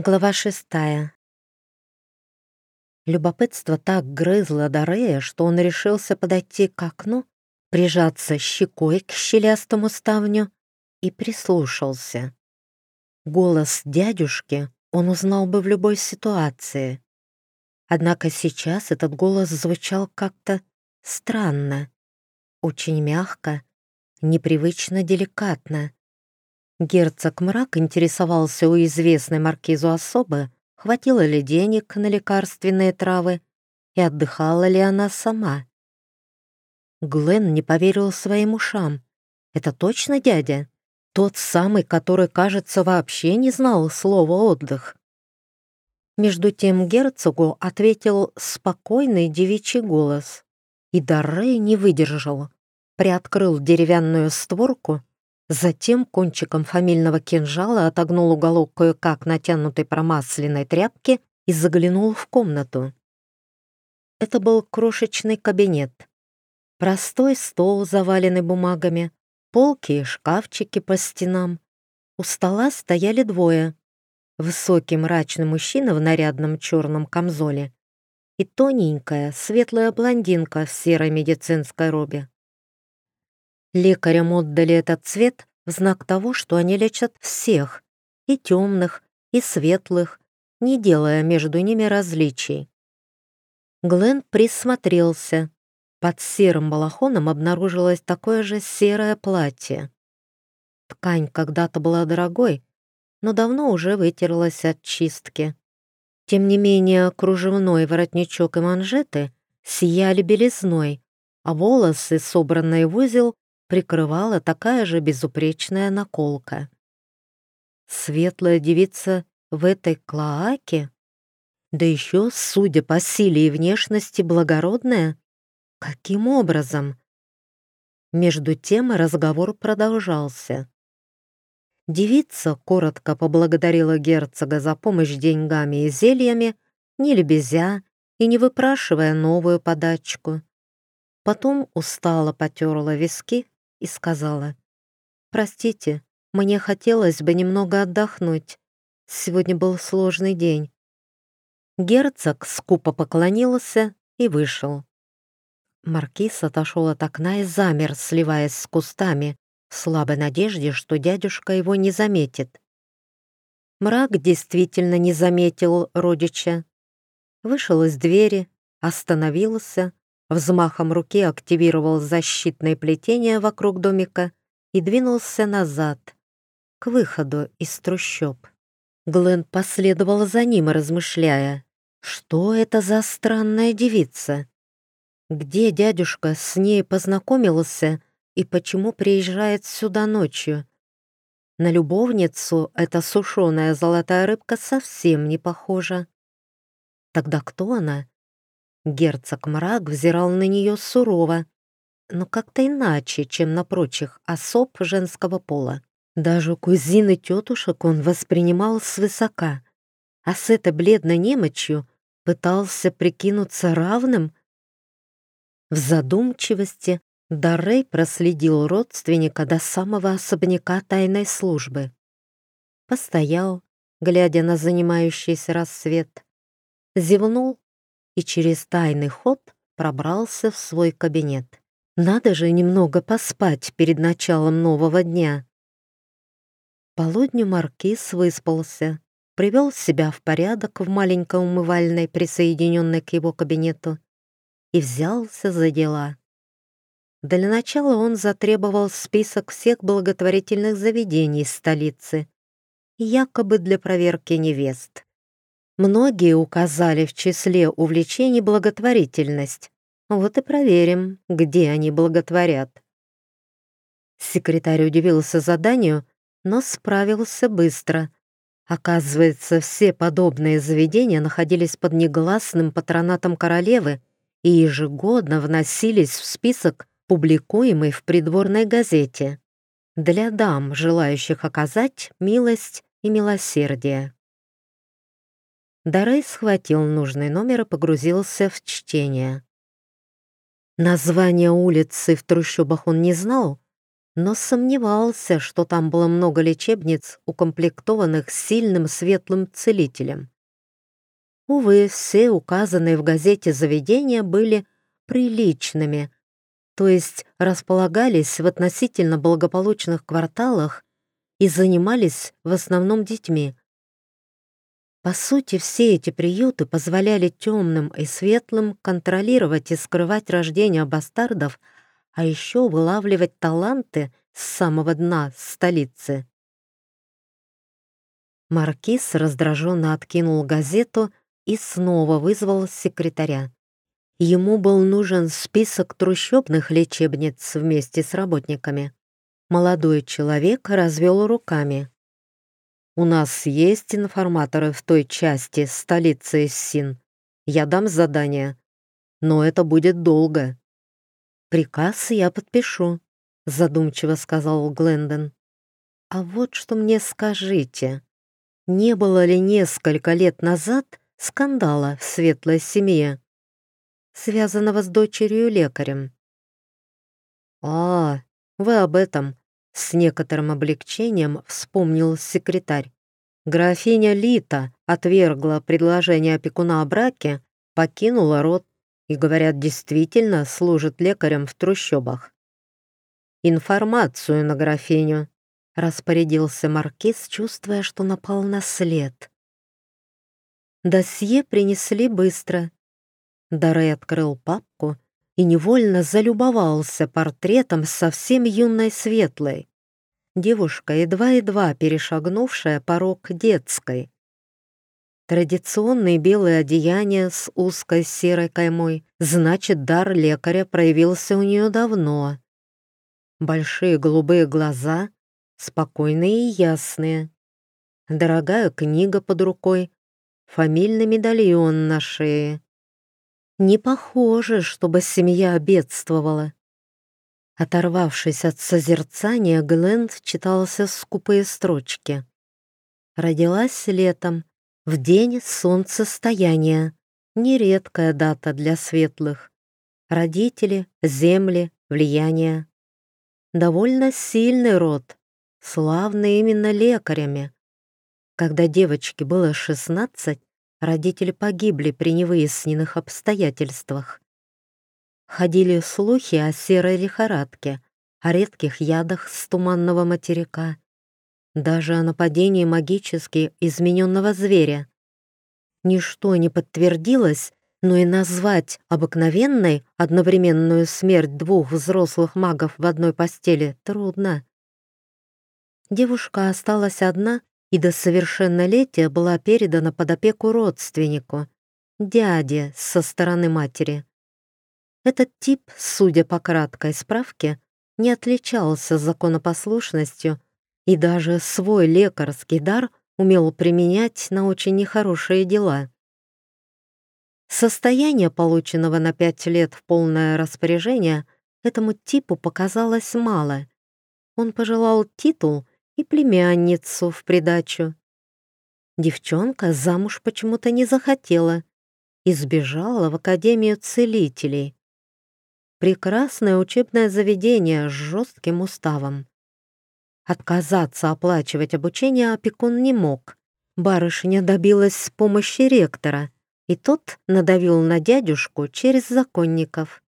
Глава 6. Любопытство так грызло Дорея, что он решился подойти к окну, прижаться щекой к щелястому ставню и прислушался. Голос дядюшки он узнал бы в любой ситуации. Однако сейчас этот голос звучал как-то странно, очень мягко, непривычно деликатно. Герцог Мрак интересовался у известной маркизу особы, хватило ли денег на лекарственные травы и отдыхала ли она сама. Глен не поверил своим ушам. Это точно дядя? Тот самый, который, кажется, вообще не знал слова «отдых». Между тем герцогу ответил спокойный девичий голос, и Доррей не выдержал, приоткрыл деревянную створку, затем кончиком фамильного кинжала отогнул уголок кое-как натянутой промасленной тряпки и заглянул в комнату. Это был крошечный кабинет. Простой стол, заваленный бумагами, полки и шкафчики по стенам. У стола стояли двое. Высокий мрачный мужчина в нарядном черном камзоле и тоненькая светлая блондинка в серой медицинской робе. Лекарям отдали этот цвет в знак того, что они лечат всех, и темных, и светлых, не делая между ними различий. Глен присмотрелся. Под серым балахоном обнаружилось такое же серое платье. Ткань когда-то была дорогой, но давно уже вытерлась от чистки. Тем не менее, кружевной воротничок и манжеты сияли белизной, а волосы, собранные в узел, прикрывала такая же безупречная наколка. Светлая девица в этой клоаке? Да еще, судя по силе и внешности, благородная? Каким образом? Между тем разговор продолжался. Девица коротко поблагодарила герцога за помощь деньгами и зельями, не лебезя и не выпрашивая новую подачку. Потом устало потерла виски и сказала: «Простите, мне хотелось бы немного отдохнуть. Сегодня был сложный день». Герцог скупо поклонился и вышел. Маркиз отошел от окна и замер, сливаясь с кустами, в слабой надежде, что дядюшка его не заметит. Мрак действительно не заметил родича. Вышел из двери, остановился, взмахом руки активировал защитное плетение вокруг домика и двинулся назад, к выходу из трущоб. Глен последовал за ним, размышляя, что это за странная девица? Где дядюшка с ней познакомился и почему приезжает сюда ночью? На любовницу эта сушеная золотая рыбка совсем не похожа. Тогда кто она? Герцог Мрак взирал на нее сурово, но как-то иначе, чем на прочих особ женского пола. Даже кузины тетушек он воспринимал свысока, а с этой бледной немочью пытался прикинуться равным. В задумчивости Доррей проследил родственника до самого особняка тайной службы. Постоял, глядя на занимающийся рассвет, зевнул и через тайный ход пробрался в свой кабинет. Надо же немного поспать перед началом нового дня. К полудню маркиз выспался, привел себя в порядок в маленькой умывальной, присоединенной к его кабинету, и взялся за дела. Для начала он затребовал список всех благотворительных заведений столицы, якобы для проверки невест. Многие указали в числе увлечений благотворительность. Вот и проверим, где они благотворят. Секретарь удивился заданию, но справился быстро. Оказывается, все подобные заведения находились под негласным патронатом королевы и ежегодно вносились в список, публикуемый в придворной газете, для дам, желающих оказать милость и милосердие. Доррей схватил нужный номер и погрузился в чтение. Название улицы в трущобах он не знал, но сомневался, что там было много лечебниц, укомплектованных сильным светлым целителем. Увы, все указанные в газете заведения были приличными, то есть располагались в относительно благополучных кварталах и занимались в основном детьми. По сути, все эти приюты позволяли темным и светлым контролировать и скрывать рождение бастардов, а еще вылавливать таланты с самого дна столицы. Маркиз раздраженно откинул газету и снова вызвал секретаря. Ему был нужен список трущобных лечебниц вместе с работниками. Молодой человек развел руками. «У нас есть информаторы в той части столицы Иссин. Я дам задание, но это будет долго». «Приказ я подпишу», — задумчиво сказал Глендон. «А вот что мне скажите, не было ли несколько лет назад скандала в светлой семье, связанного с дочерью-лекарем?» «А, вы об этом», — с некоторым облегчением вспомнил секретарь. Графиня Лита отвергла предложение опекуна о браке, покинула род и, говорят, действительно служит лекарем в трущобах. «Информацию на графиню», — распорядился маркиз, чувствуя, что напал на след. Досье принесли быстро. Даррей открыл папку и невольно залюбовался портретом совсем юной светлой. Девушка, едва-едва перешагнувшая порог детской. Традиционные белые одеяния с узкой серой каймой, значит, дар лекаря проявился у нее давно. Большие голубые глаза, спокойные и ясные. Дорогая книга под рукой, фамильный медальон на шее. Не похоже, чтобы семья бедствовала. Оторвавшись от созерцания, Глент читался скупые строчки. Родилась летом, в день солнцестояния. Нередкая дата для светлых. Родители, земли, влияние. Довольно сильный род, славный именно лекарями. Когда девочке было 16, родители погибли при невыясненных обстоятельствах. Ходили слухи о серой лихорадке, о редких ядах с туманного материка, даже о нападении магически измененного зверя. Ничто не подтвердилось, но и назвать обыкновенной одновременную смерть двух взрослых магов в одной постели трудно. Девушка осталась одна и до совершеннолетия была передана под опеку родственнику, дяде со стороны матери. Этот тип, судя по краткой справке, не отличался законопослушностью и даже свой лекарский дар умел применять на очень нехорошие дела. Состояние, полученного на 5 лет в полное распоряжение, этому типу показалось мало. Он пожелал титул и племянницу в придачу. Девчонка замуж почему-то не захотела и сбежала в Академию целителей. Прекрасное учебное заведение с жестким уставом. Отказаться оплачивать обучение опекун не мог. Барышня добилась помощи ректора, и тот надавил на дядюшку через законников.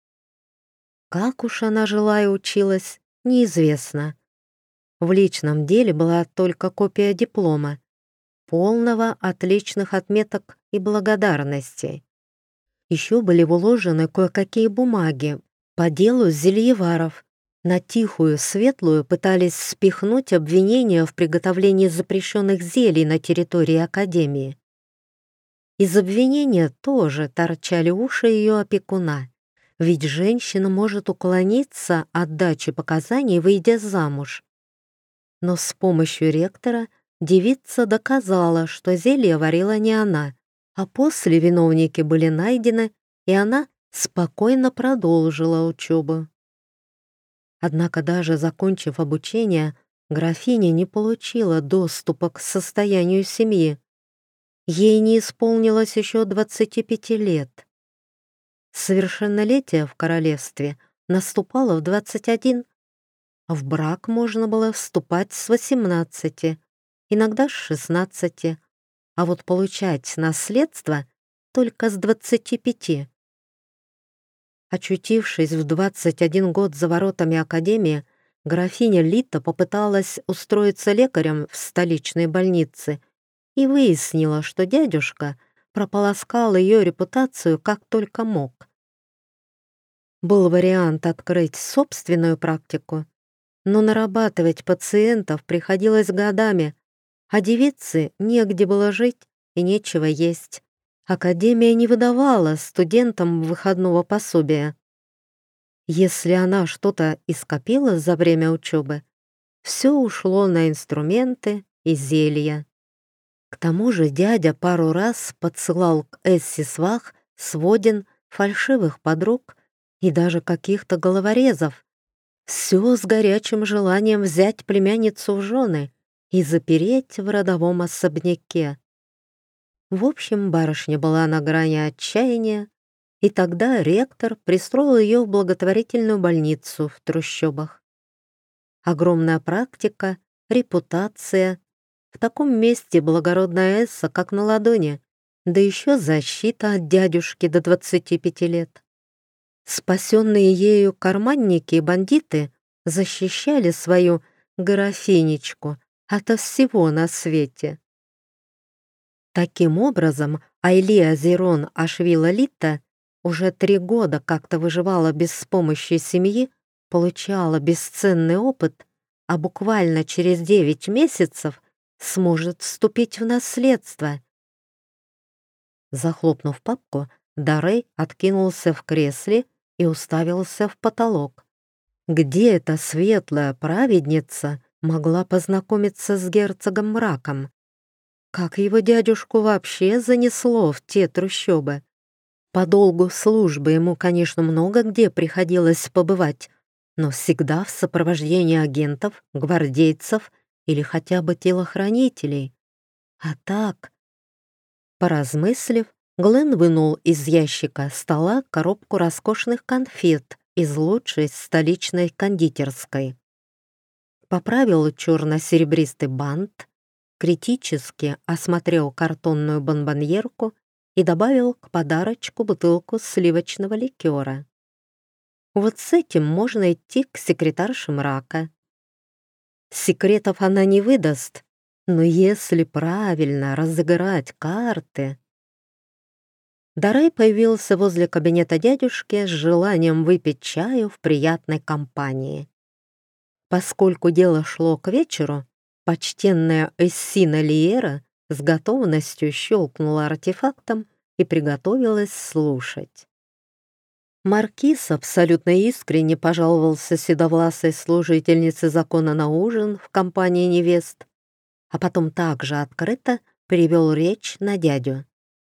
Как уж она жила и училась, неизвестно. В личном деле была только копия диплома, полного отличных отметок и благодарностей. Еще были вложены кое-какие бумаги по делу зельеваров. На тихую, светлую пытались спихнуть обвинения в приготовлении запрещенных зелий на территории Академии. Из обвинения тоже торчали уши ее опекуна, ведь женщина может уклониться от дачи показаний, выйдя замуж. Но с помощью ректора девица доказала, что зелье варила не она, а после виновники были найдены, и она спокойно продолжила учебу. Однако даже закончив обучение, графиня не получила доступа к состоянию семьи. Ей не исполнилось еще 25 лет. Совершеннолетие в королевстве наступало в 21, В брак можно было вступать с 18, иногда с 16, а вот получать наследство только с 25. Очутившись в 21 год за воротами академии, графиня Лита попыталась устроиться лекарем в столичной больнице и выяснила, что дядюшка прополоскал ее репутацию как только мог. Был вариант открыть собственную практику, но нарабатывать пациентов приходилось годами, а девице негде было жить и нечего есть. Академия не выдавала студентам выходного пособия. Если она что-то и скопила за время учебы, все ушло на инструменты и зелья. К тому же дядя пару раз подсылал к Эсси свах, сводин, фальшивых подруг и даже каких-то головорезов. Все с горячим желанием взять племянницу в жены и запереть в родовом особняке. В общем, барышня была на грани отчаяния, и тогда ректор пристроил ее в благотворительную больницу в трущобах. Огромная практика, репутация. В таком месте благородная Эсса как на ладони, да еще защита от дядюшки до 25 лет. Спасенные ею карманники и бандиты защищали свою графинечку ото всего на свете. Таким образом, Айлия Зерон Ашвила Лита уже 3 года как-то выживала без помощи семьи, получала бесценный опыт, а буквально через 9 месяцев сможет вступить в наследство. Захлопнув папку, Даррей откинулся в кресле и уставился в потолок. Где эта светлая праведница могла познакомиться с герцогом Мраком? Как его дядюшку вообще занесло в те трущобы? По долгу службы ему, конечно, много где приходилось побывать, но всегда в сопровождении агентов, гвардейцев или хотя бы телохранителей. А так... Поразмыслив, Глен вынул из ящика стола коробку роскошных конфет из лучшей столичной кондитерской. Поправил черно-серебристый бант, критически осмотрел картонную бонбоньерку и добавил к подарочку бутылку сливочного ликера. Вот с этим можно идти к секретарше Мрака. Секретов она не выдаст, но если правильно разыграть карты... Даррей появился возле кабинета дядюшки с желанием выпить чаю в приятной компании. Поскольку дело шло к вечеру, почтенная Эссина Лиера с готовностью щелкнула артефактом и приготовилась слушать. Маркиз абсолютно искренне пожаловался седовласой служительнице закона на ужин в компании невест, а потом также открыто перевел речь на дядю.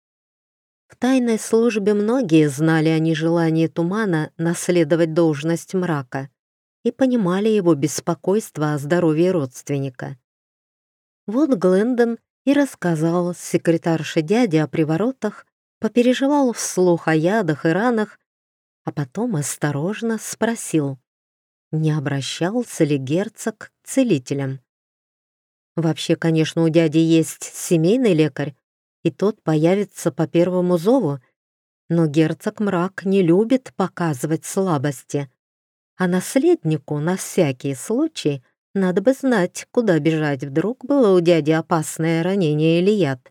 В тайной службе многие знали о нежелании Тумана наследовать должность Мрака и понимали его беспокойство о здоровье родственника. Вот Глендон и рассказал секретарше дяди о приворотах, попереживал вслух о ядах и ранах, а потом осторожно спросил, не обращался ли герцог к целителям. Вообще, конечно, у дяди есть семейный лекарь, и тот появится по первому зову, но герцог Мрак не любит показывать слабости, а наследнику на всякий случай надо бы знать, куда бежать, вдруг было у дяди опасное ранение или яд.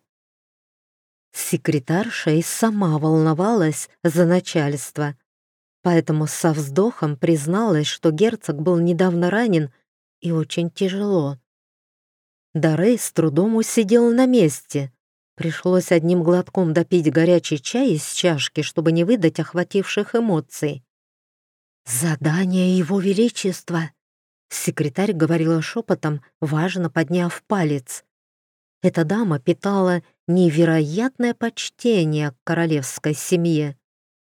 Секретарша и сама волновалась за начальство, поэтому со вздохом призналась, что герцог был недавно ранен и очень тяжело. Даррей с трудом усидел на месте. Пришлось одним глотком допить горячий чай из чашки, чтобы не выдать охвативших эмоций. «Задание Его Величества!» Секретарь говорила шепотом, важно подняв палец. Эта дама питала невероятное почтение к королевской семье.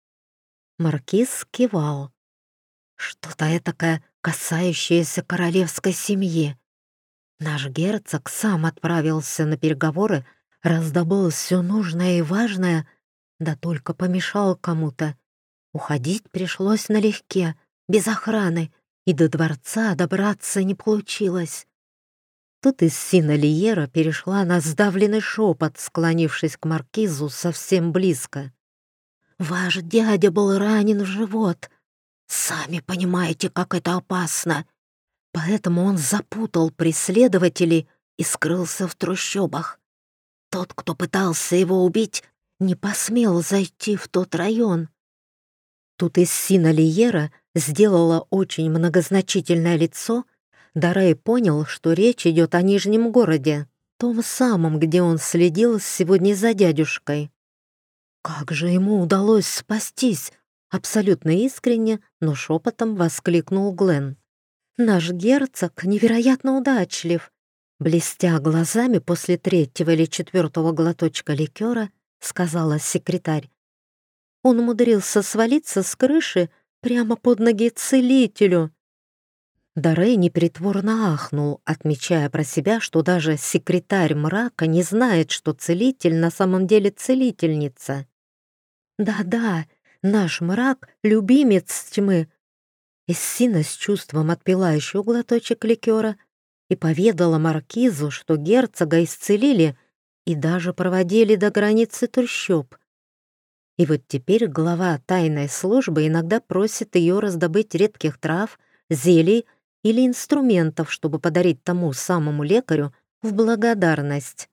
Маркиз кивал. Что-то этакое, касающееся королевской семьи. Наш герцог сам отправился на переговоры, раздобыл все нужное и важное, да только помешал кому-то. Уходить пришлось налегке, без охраны, и до дворца добраться не получилось. Тут Иссина Лиера перешла на сдавленный шепот, склонившись к маркизу совсем близко. «Ваш дядя был ранен в живот. Сами понимаете, как это опасно. Поэтому он запутал преследователей и скрылся в трущобах. Тот, кто пытался его убить, не посмел зайти в тот район». Тут Иссина Лиера сделала очень многозначительное лицо. Дарей понял, что речь идет о Нижнем городе, том самом, где он следил сегодня за дядюшкой. Как же ему удалось спастись? Абсолютно искренне, но шепотом воскликнул Глен. Наш герцог невероятно удачлив. Блестя глазами после третьего или четвертого глоточка ликера, сказала секретарь. Он умудрился свалиться с крыши прямо под ноги целителю. Дарей непритворно ахнул, отмечая про себя, что даже секретарь мрака не знает, что целитель на самом деле целительница. «Да-да, наш мрак — любимец тьмы». Иссина с чувством отпила еще глоточек ликера и поведала маркизу, что герцога исцелили и даже проводили до границы трущоб. И вот теперь глава тайной службы иногда просит ее раздобыть редких трав, зелий или инструментов, чтобы подарить тому самому лекарю в благодарность.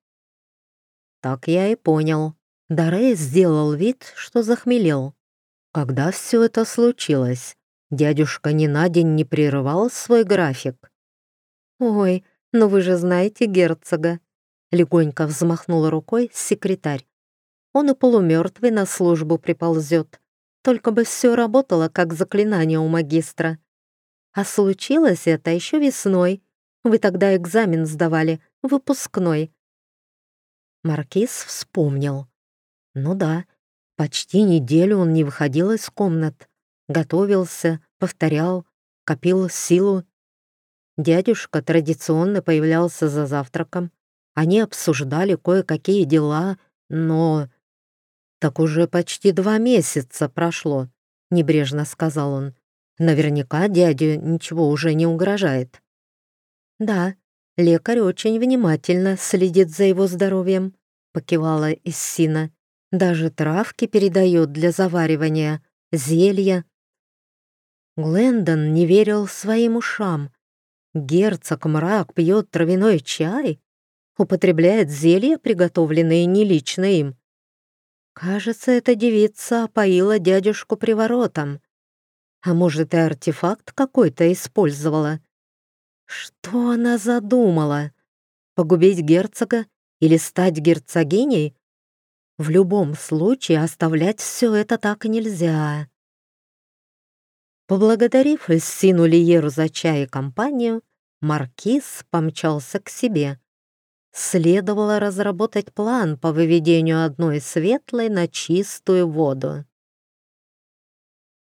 Так я и понял. Дарей сделал вид, что захмелел. Когда все это случилось, дядюшка ни на день не прерывал свой график. «Ой, ну вы же знаете герцога», — легонько взмахнула рукой секретарь. «Он и полумертвый на службу приползет. Только бы все работало, как заклинание у магистра. А случилось это еще весной. Вы тогда экзамен сдавали, выпускной». Маркиз вспомнил. Ну да, почти неделю он не выходил из комнат. Готовился, повторял, копил силу. Дядюшка традиционно появлялся за завтраком. Они обсуждали кое-какие дела, но... «Так уже почти 2 месяца прошло», — небрежно сказал он. «Наверняка дяде ничего уже не угрожает». «Да, лекарь очень внимательно следит за его здоровьем», — покивала Иссина. «Даже травки передает для заваривания, зелья». Глендон не верил своим ушам. Герцог Мрак пьет травяной чай? Употребляет зелья, приготовленные не лично им? Кажется, эта девица опоила дядюшку приворотом. А может, и артефакт какой-то использовала? Что она задумала? Погубить герцога или стать герцогиней? В любом случае оставлять все это так нельзя. Поблагодарив Иссину Лиеру за чай и компанию, маркиз помчался к себе. Следовало разработать план по выведению одной светлой на чистую воду.